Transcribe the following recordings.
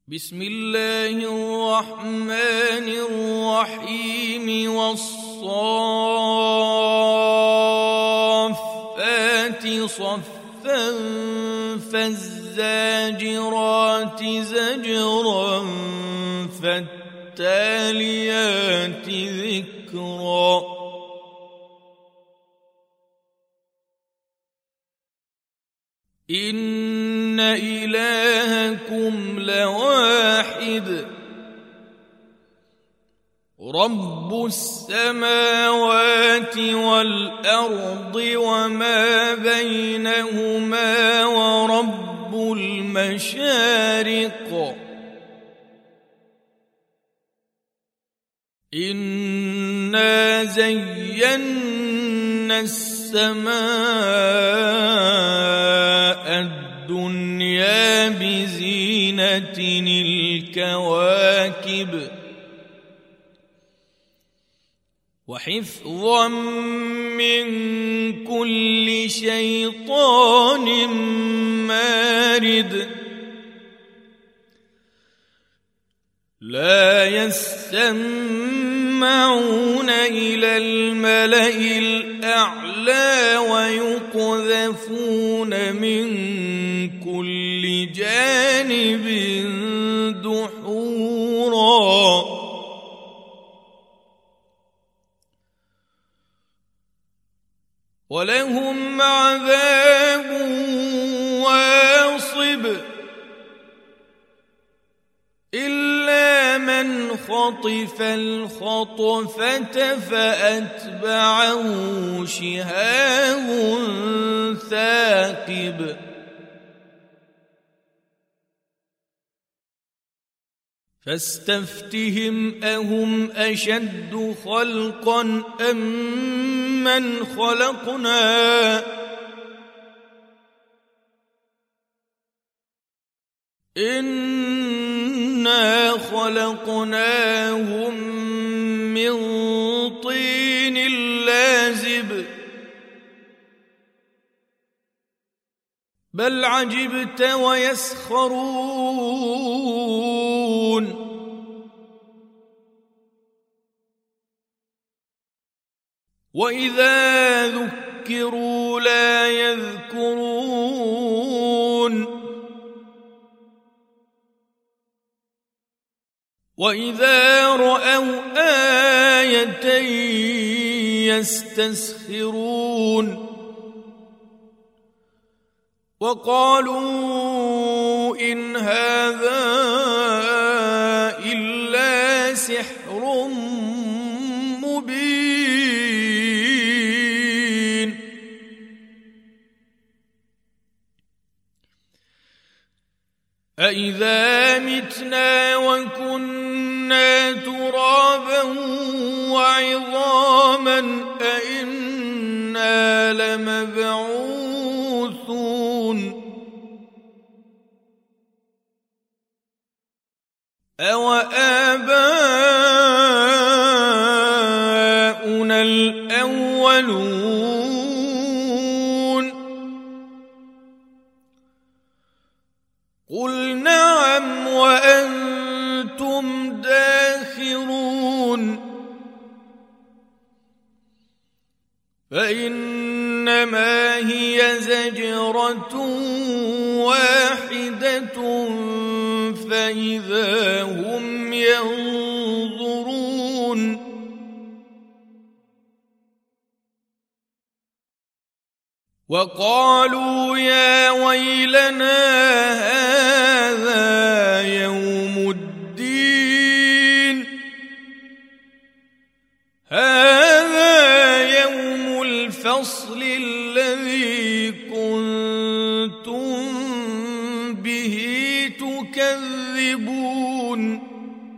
بسم الله الرحمن الرحيم والصافات صفا فالزاجرات زجرا فالتاليات ذكرا إن إلهكم لواحد رب السماوات والأرض وما بينهما ورب المشارق إنا زينا السماء الدنيا بزينة الكواكب وحفظا من كل شيطان مارد لا يستمعون إلى الملأ الأعلى ويقذفون من كل جانب دحورا ولهم عذاب واصب إلا من خطف الخطفة فأتبعه شهاب ثاقب فاستفتهم أهم أشد خلقا أم من خلقنا إنا خلقناهم من طين لازب بل عجبت ويسخرون وإذا ذكروا لا يذكرون وإذا رأوا آية يستسخرون وقالوا إن هذا إلا سحر مبين أإذا متنا وكنا ترابا وعظاما أإنا لمبعوثون أوآباؤنا الأولون قل نعم وأنتم داخرون فإنما هي زجرة واحدة فإذا هم ينظرون وقالوا يا ويلنا هذا يوم الدين هذا يوم الفصل الذي كنتم به تكذبون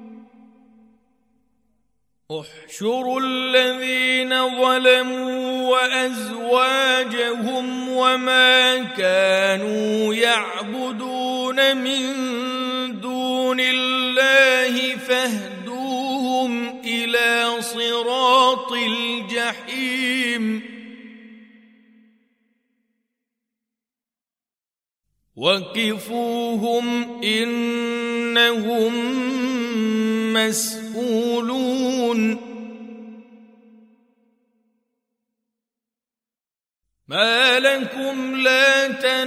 احشروا الذين ظلموا وأزواجهم وما كانوا يعبدون من دون الله فاهدوهم إلى صراط الجحيم وقفوهم إنهم إنهم مسؤولون ما لكم لا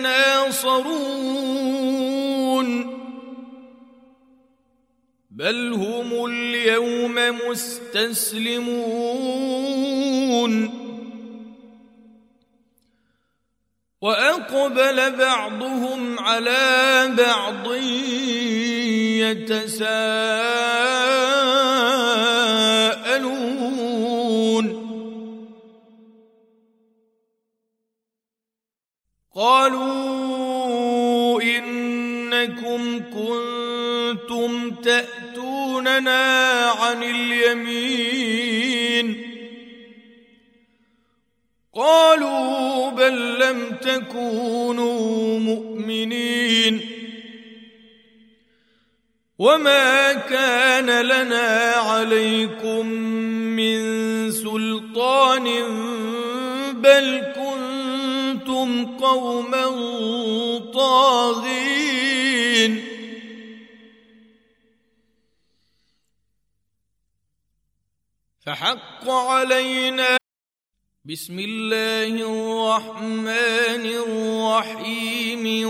تناصرون بل هم اليوم مستسلمون وأقبل بعضهم على بعض يتساءلون قالوا إنكم كنتم تأتوننا عن اليمين قالوا بل لم تكونوا مؤمنين وما كان لنا عليكم من سلطان بل كنتم قوما طاغين فحق علينا بسم الله الرحمن الرحيم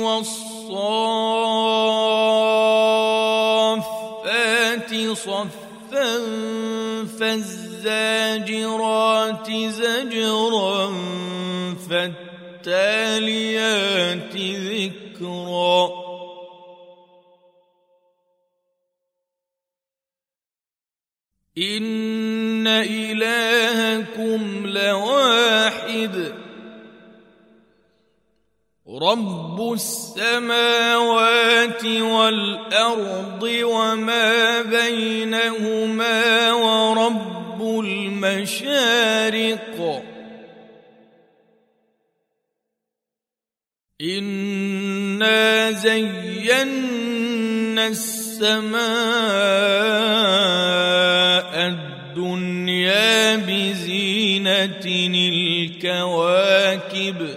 والصافات صفا فالزاجرات زجرا فالتاليات ذكرا إن إلهكم لواحد رب السماوات والأرض وما بينهما ورب المشارق إنا زينا السماء الدنيا بزينة الكواكب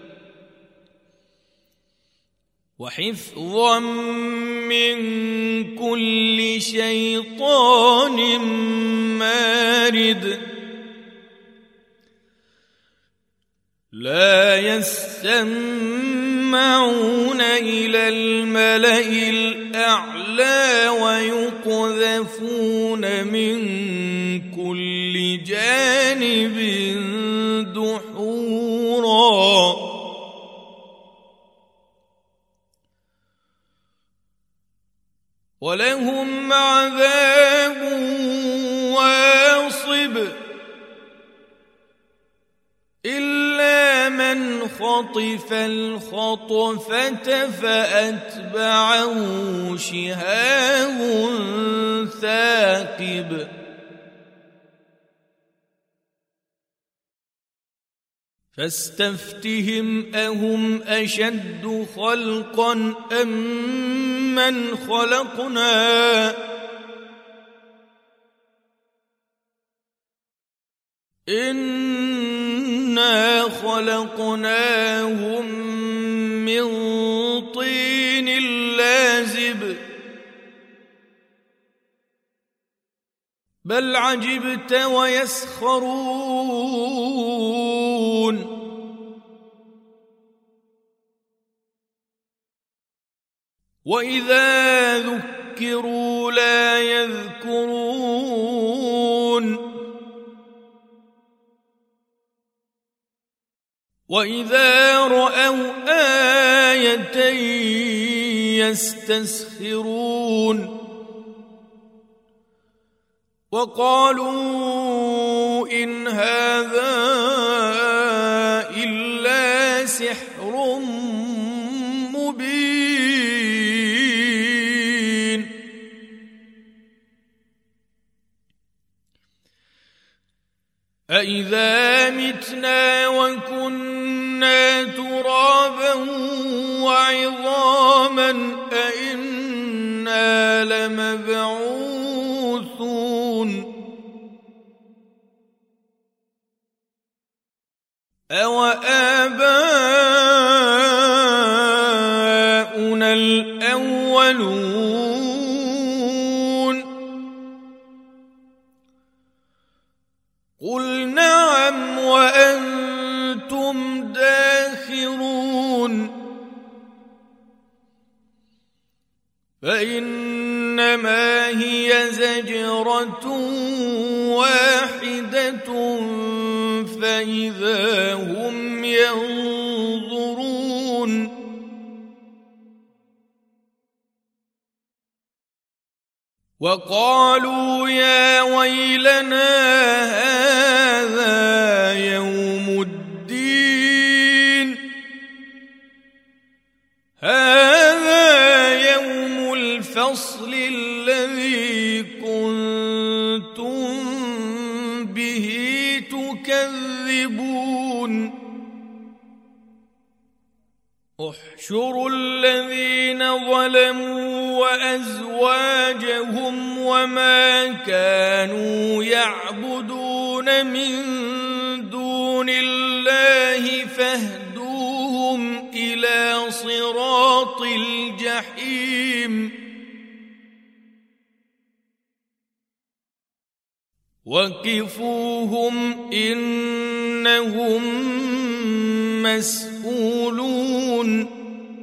وحفظا من كل شيطان مارد لا يستمعون إلى الملأ الأعلى ويقذفون من كل جانب دحورا ولهم عذاب واصب إلا من خطف الخطفة فأتبعه شهاب ثاقب فاستفتهم أهم أشد خلقا أم من خلقنا إنا خلقناهم من طين لازب بل عجبت ويسخرون وإذا ذكروا لا يذكرون وإذا رأوا آية يستسخرون وقالوا إن هذا إلا سحر مبين أإذا متنا وكنا ترابا وعظاما أإنا لمبعوثون أوآباؤنا الأولون فإنما هي زجرة واحدة فإذا هم ينظرون وقالوا يا ويلنا هذا يوم الدين هذا يوم الفصل الذي كنتم به تكذبون احشروا الذين ظلموا وأزواجهم وما كانوا يعبدون من دون الله فاهدوهم إلى صراط الجحيم وقفوهم إنهم مسؤولون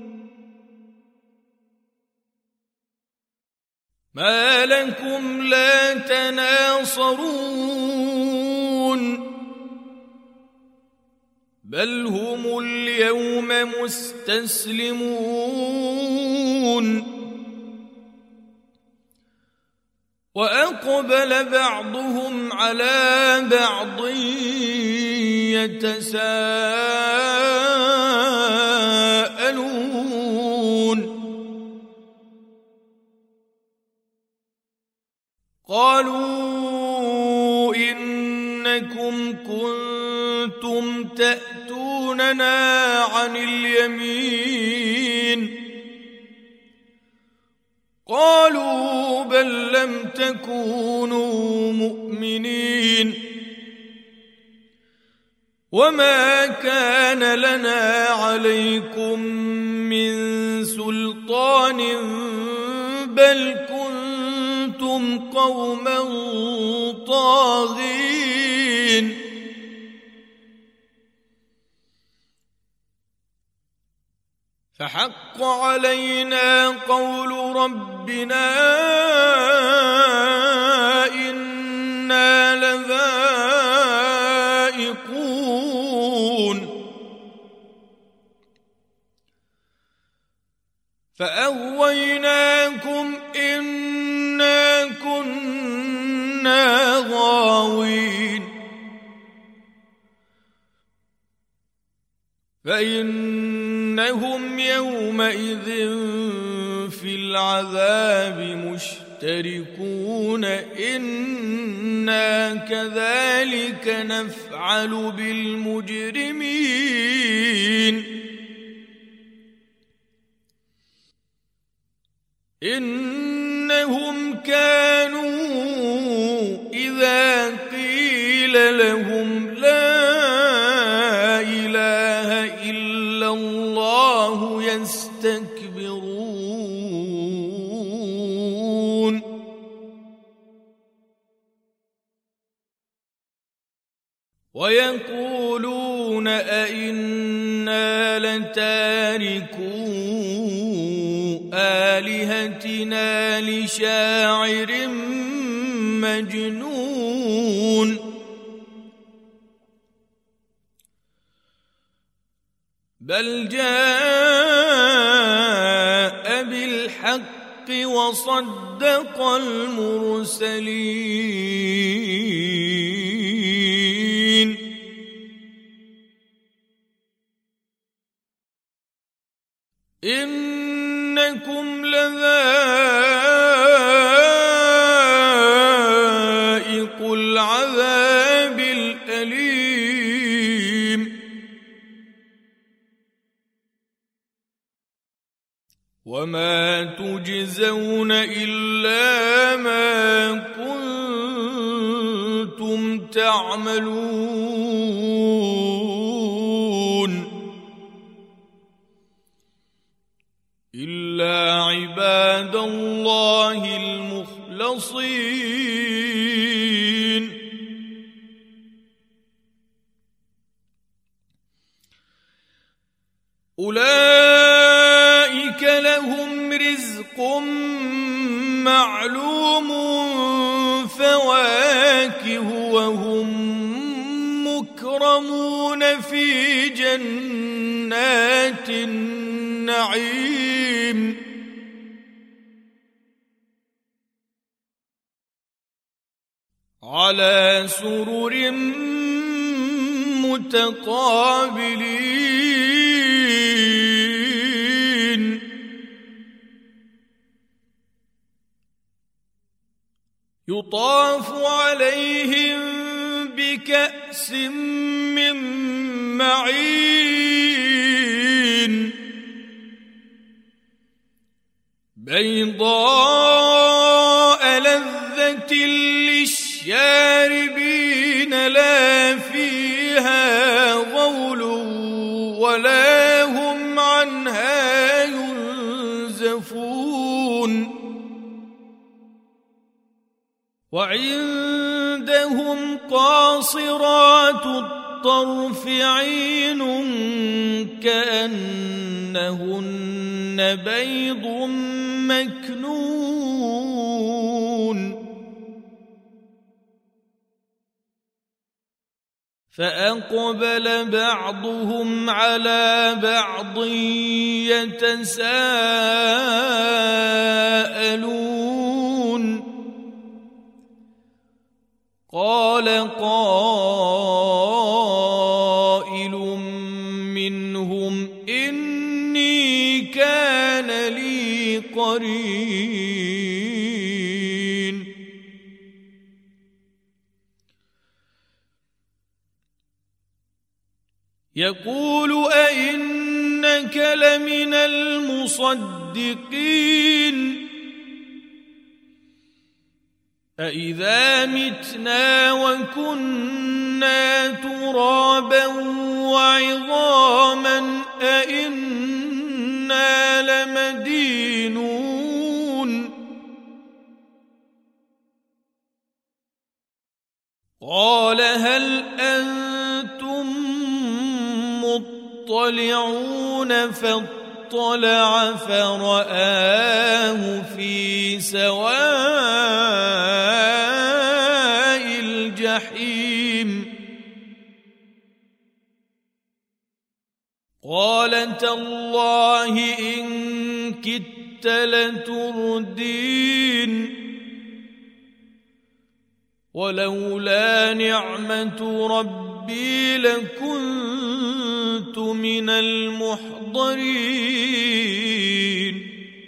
ما لكم لا تناصرون بل هم اليوم مستسلمون وأقبل بعضهم على بعض يتساءلون قالوا إنكم كنتم تأتوننا عن اليمين قالوا بل لم تكونوا مؤمنين وما كان لنا عليكم من سلطان بل كنتم قوما طاغين فحق علينا قول ربنا إنا لذائقون فأغويناكم إنا كنا غاوين فإنهم يومئذ في العذاب مشتركون إنا كذلك نفعل بالمجرمين إنهم كانوا إذا قيل لهم لا إله إلا الله يستكبرون ويقولون أئنا لتاركو آلهتنا لشاعر مجنون بل جاء بالحق وصدق المرسلين إنكم لذائق العذاب الأليم وما تجزون إلا ما كنتم تعملون إلا عباد الله المخلصين أولئك لهم رزق معلوم فواكه وهم مكرمون في جنات النعيم على سرر متقابلين يطاف عليهم بكأس من معين بيضاء لذة للشاربين لا فيها غول ولا هم عنها ينزفون وعندهم قاصرات الطرف عين كأنهن بيض مكنون فأقبل بعضهم على بعض يتساءلون قال قائل منهم إني كان لي قرين يقول أئنك لمن المصدقين أإذا متنا وكنا ترابا وعظاما أإنا لمدينون قال هل أنتم مطلعون فاطلع فرآه في سواء الجحيم قال تالله إن كدت لتردين ولولا نعمة ربي لكنت من المحضرين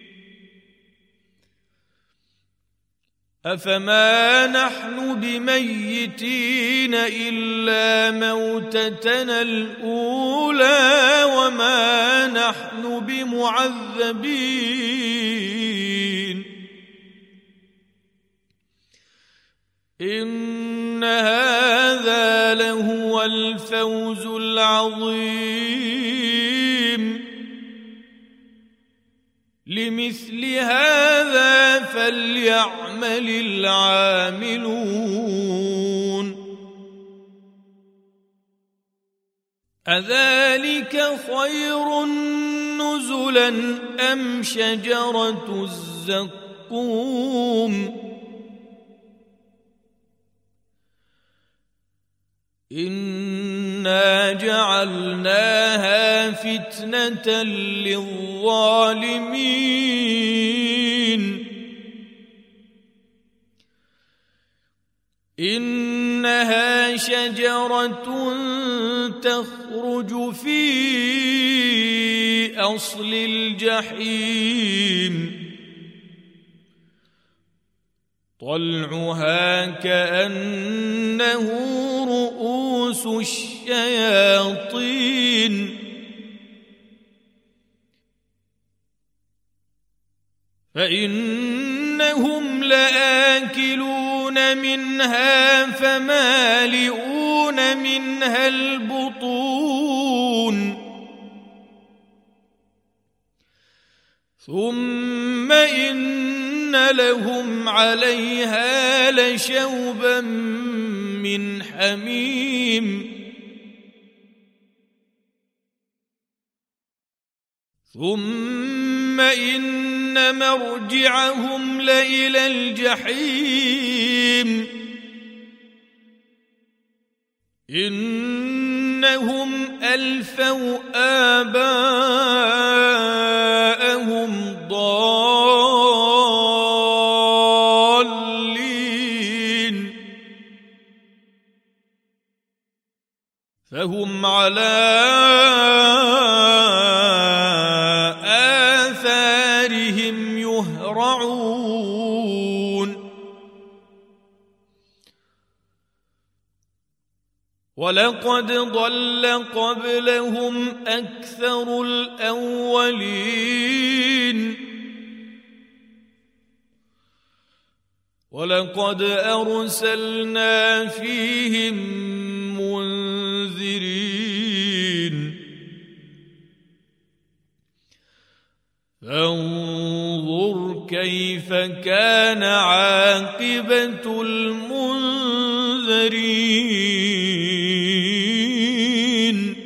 أفما نحن بميتين إلا موتتنا الأولى وما نحن بمعذبين إن هذا لهو الفوز العظيم لمثل هذا فليعمل العاملون أذلك خير نزلا أم شجرة الزقوم إنا جعلناها فتنة للظالمين إنها شجرة تخرج في أصل الجحيم طلعها كأنه رؤوس الشياطين فإنهم لآكلون منها فمالئون منها البطون ثم إن لهم عليها لشوبا من حميم ثم إن إن مرجعهم لإلى الجحيم إنهم ألفوا آباءهم ضالين فهم على آثارهم يهرعون ولقد ضل قبلهم أكثر الأولين ولقد أرسلنا فيهم منذرين فانظر كيف كان عاقبة المنذرين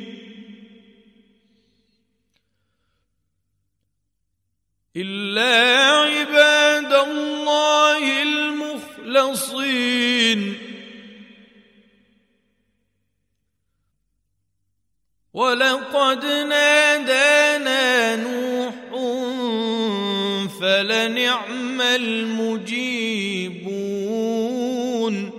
إلا عباد الله المخلصين ولقد نادانا نوح فلنعم المجيبون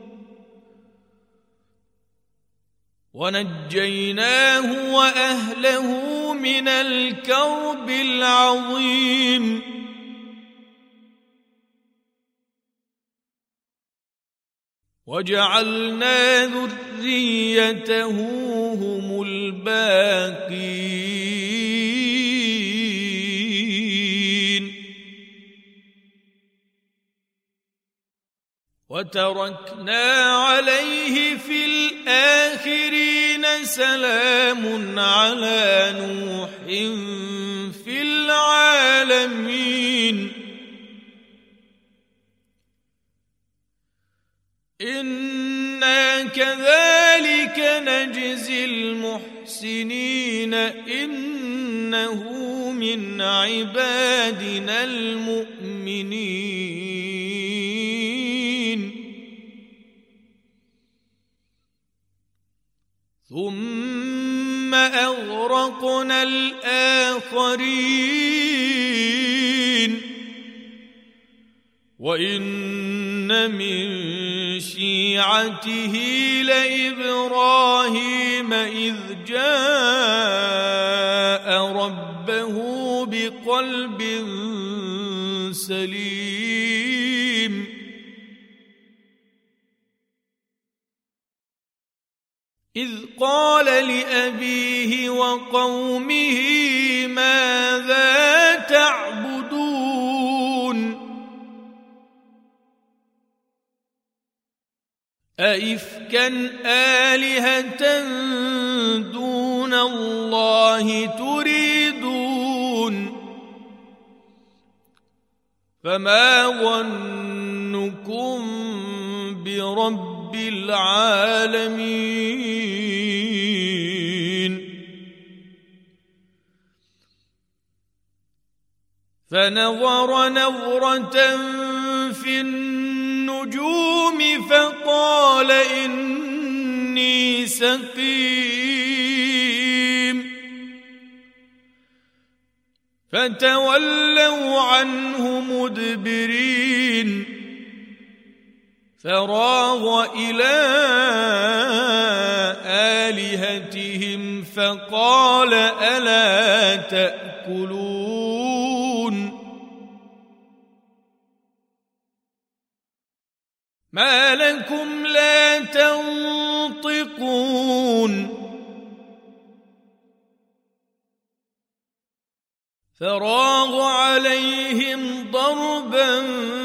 ونجيناه وأهله من الكرب العظيم وجعلنا ذريته هم الباقين وتركنا عليه في الآخرين سلام على نوح في العالمين إنا كذلك نجزي المحسنين إنه من عبادنا المؤمنين ثم أغرقنا الآخرين وإن من شيعته لإبراهيم إذ جاء ربه بقلب سليم إذ قال لأبيه وقومه ماذا تعبدون أئفكا آلهة دون الله تريدون فما ظنكم برب العالمين فنظر نظرة في النجوم فقال إني سقيم فتولوا عنه مدبرين فراغ إلى آلهتهم فقال ألا تأكلون ما لكم لا تنطقون فراغ عليهم ضربا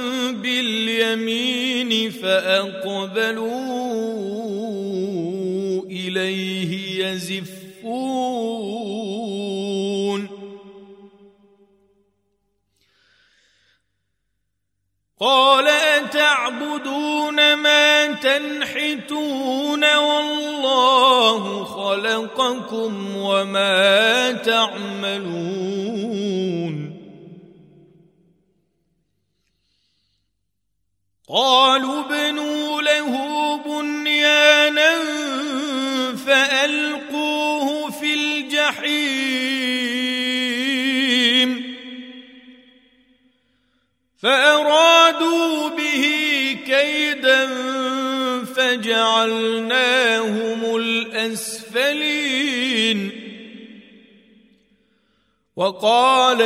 باليمين فأقبلوا إليه يزفون قال أتعبدون ما تنحتون والله خلقكم وما تعملون قالوا ابنوا له بنيانا فألقوه في الجحيم فأرادوا به كيدا فجعلناهم الأسفلين وقال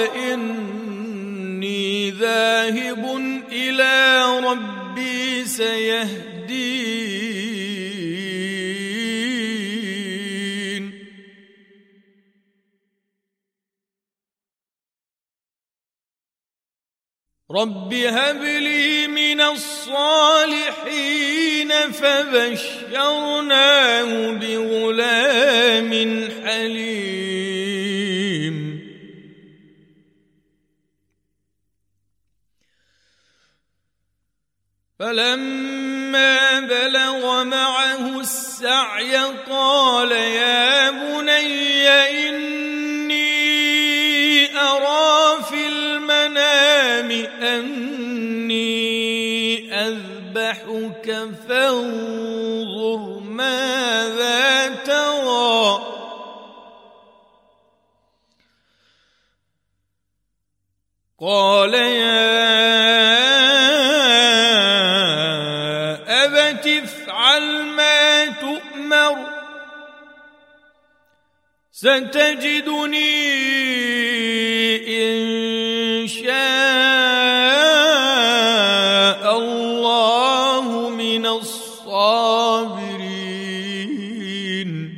إني ذاهب إلى ربي سيهدين رب هب لي من الصالحين فبشرناه بغلام حليم فلما بلغ معه السعي قال يا بني إني أرى في المنام أني أذبحك فانظر ماذا ترى قال يا أبت افعل ما تؤمر ستجدني إن شاء الله من الصابرين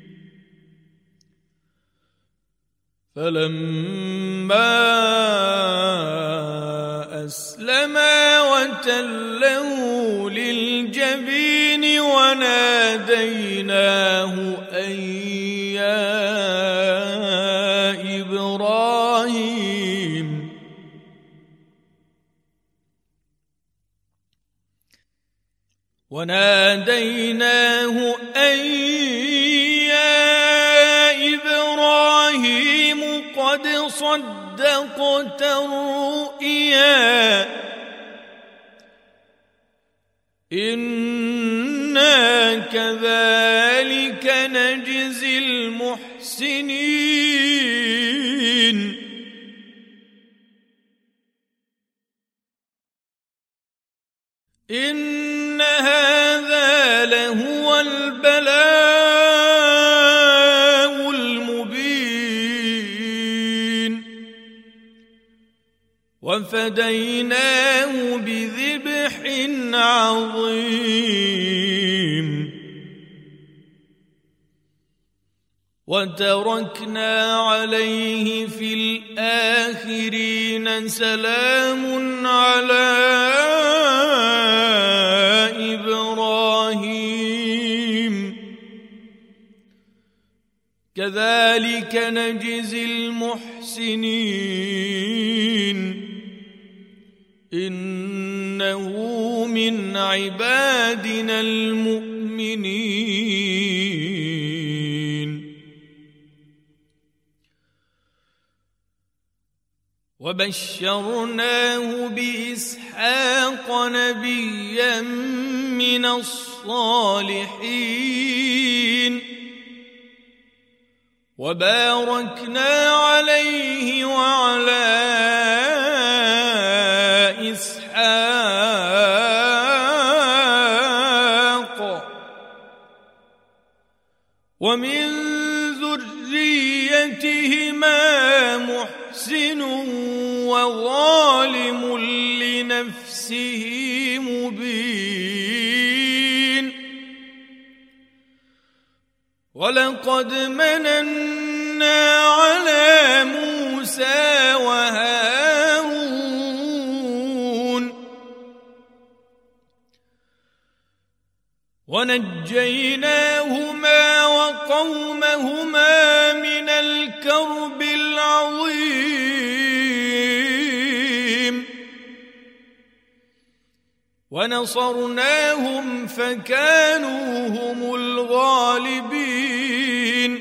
فلما أسلما وتله للجبين وناديناه أن يا إبراهيم قد صدقت الرؤيا إنا كذلك نجزي المحسنين إن هذا لهو البلاء المبين وفديناه بذبح عظيم وتركنا عليه في الآخرين سلام على إبراهيم كذلك نجزي المحسنين إنه من عبادنا المؤمنين وبشرناه بإسحاق نبيا من الصالحين وباركنا عليه وعلى إسحاق ومن ذريتهما محسن وظالم لنفسه مبين ولقد مننا على موسى وهارون ونجيناهما وقومهما من الكرب العظيم ونصرناهم فكانوا هم الغالبين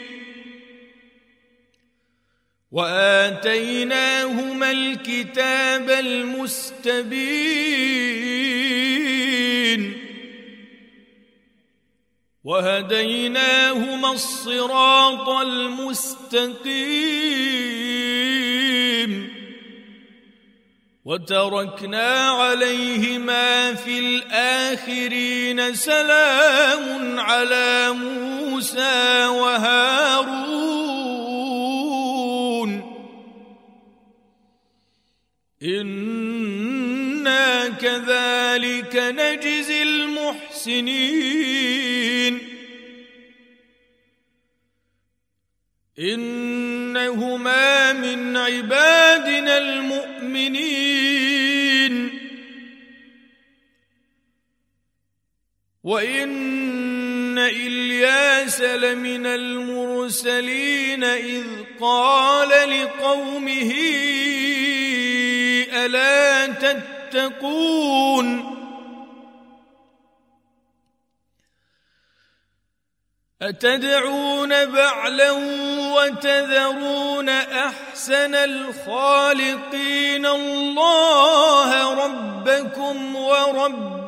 وآتيناهما الكتاب المستبين وهديناهما الصراط المستقيم وتركنا عليهما في الآخرين سلام على موسى وهارون إنا كذلك نجزي المحسنين إنهما من عبادنا المؤمنين وإن إلياس لمن المرسلين إذ قال لقومه ألا تتقون أتدعون بعلا وتذرون أحسن الخالقين الله ربكم ورب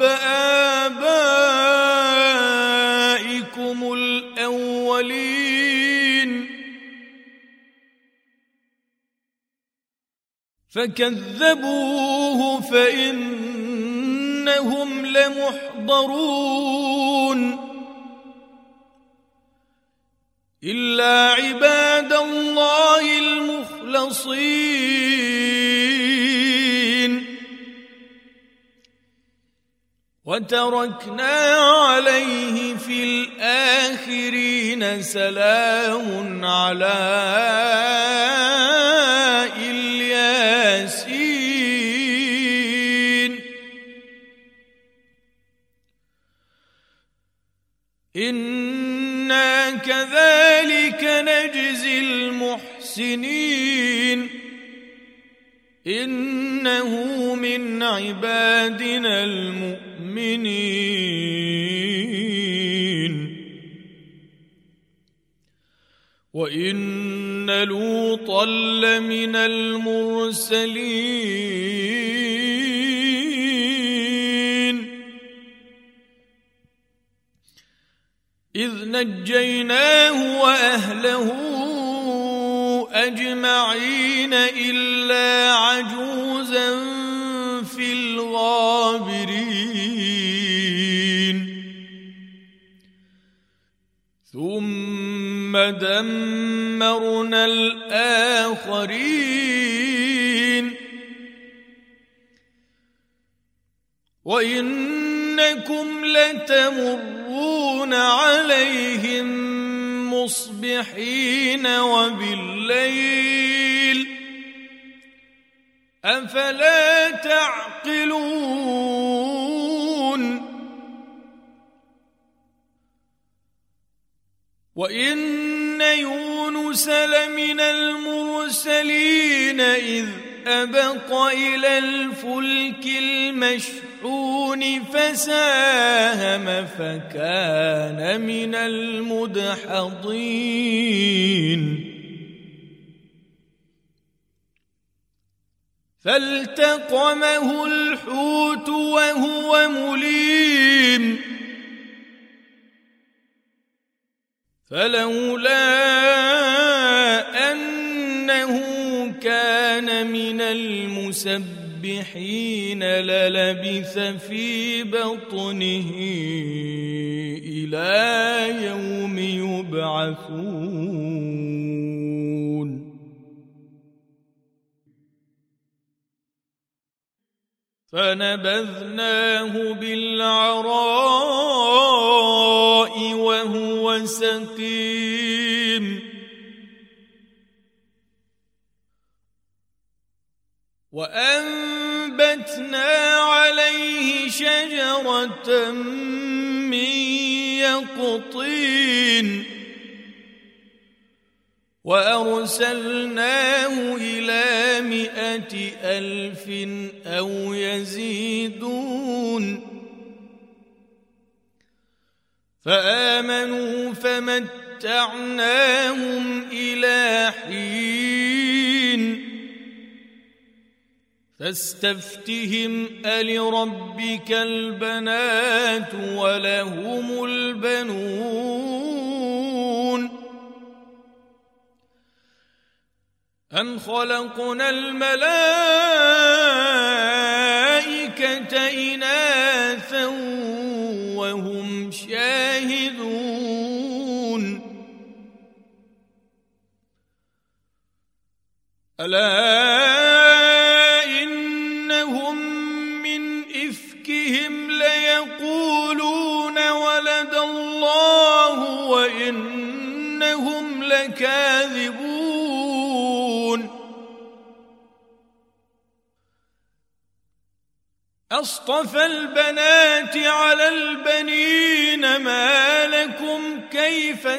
آبائكم الأولين فكذبوه فإنهم لمحضرون إلا عباد الله المخلصين وتركنا عليه في الآخرين سلام على الياسين إنا كذلك نجزي المحسنين إنه من عبادنا المؤمنين وإن لوطا لمن المرسلين إذ نجيناه وأهله أجمعين إلا عجوزا في الغابرين ثم دمرنا الآخرين وإنكم لتمرون عليهم مصبحين وبالليل أفلا تعقلون وإن يونس لمن المرسلين إذ أبق إلى الفلك المشحون فساهم فكان من المدحضين فالتقمه الحوت وهو مليم فلولا أنه كان من المسبحين للبث في بطنه إلى يوم يبعثون فنبذناه بالعراء وهو سقيم وأنبتنا عليه شجرة من يقطين وأرسلناه إلى 100,000 أو يزيدون فآمنوا فمتعناهم إلى حين فاستفتهم ألربك البنات ولهم البنون أم خلقنا الملائكة إناثا وهم شاهدون ألا إنهم من إفكهم ليقولون ولد الله وإنهم لكاذبون أصطفى البنات على البنين ما لكم كيف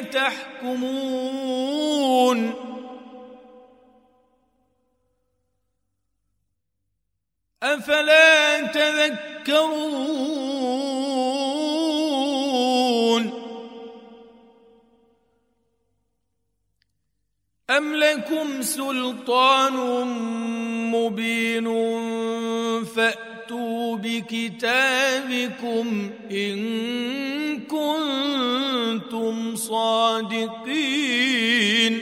تحكمون أفلا تذكرون أم لكم سلطان مبين فأتوا بكتابكم إن كنتم صادقين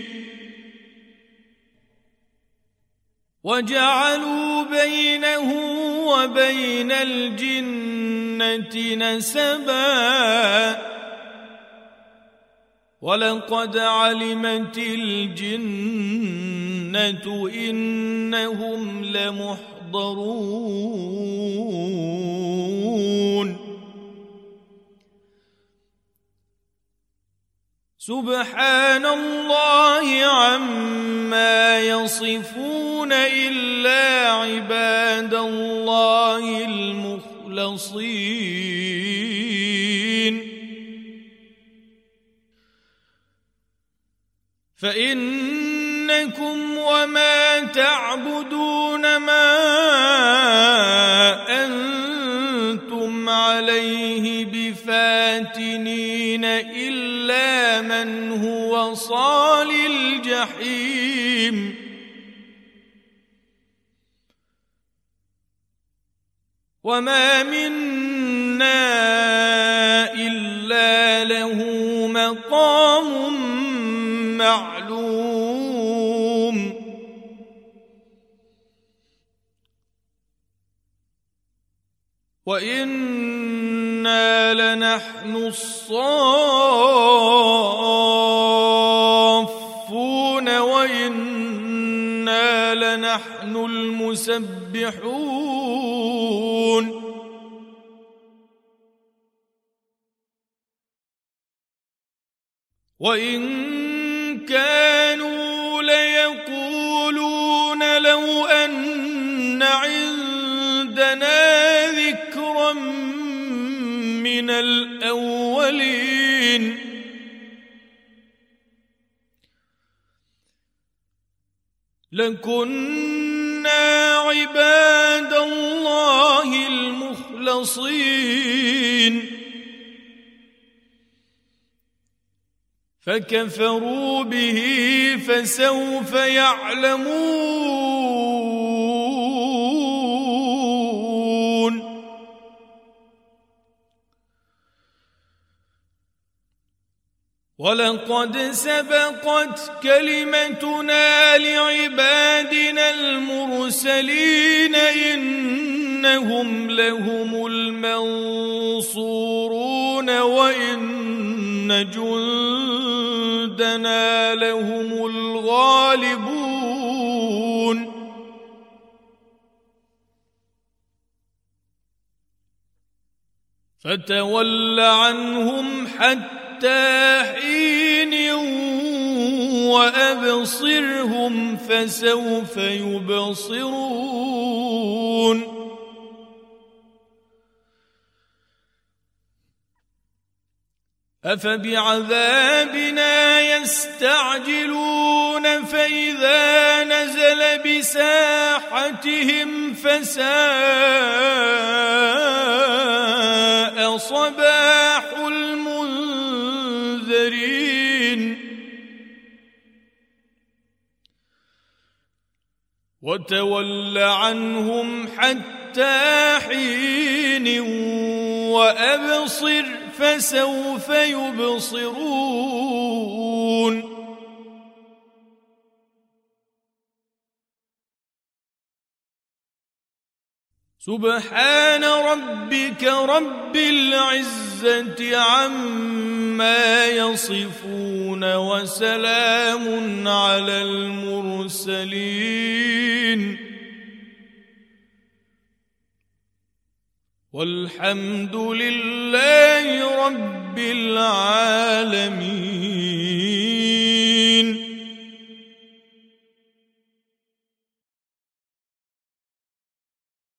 وجعلوا بينه وبين الجنة نسبا ولقد علمت الجنة إنهم لمحضرون سبحان الله عما يصفون إلا عباد الله المخلصين فإنكم وما تعبدون ما أنتم عليه بفاتنين إلا من هو صال الجحيم وما منا إلا له مقام معلوم وإنا لنحن الصافون وإنا لنحن المسبحون وإن كانوا ليقولون لو أن عندنا ذكرا من الأولين لكنا عباد الله المخلصين فكفروا به فسوف يعلمون ولقد سبقت كلمتنا لعبادنا المرسلين إنهم لهم المنصورون وإن جندنا لهم الغالبون فتول عنهم حتى حين وأبصرهم فسوف يبصرون أفبعذابنا يستعجلون فإذا نزل بساحتهم فساء صباح المنذرين وتول عنهم حتى حين وأبصر فسوف يبصرون سبحان ربك رب العزة عما يصفون وسلام على المرسلين والحمد لله رب العالمين.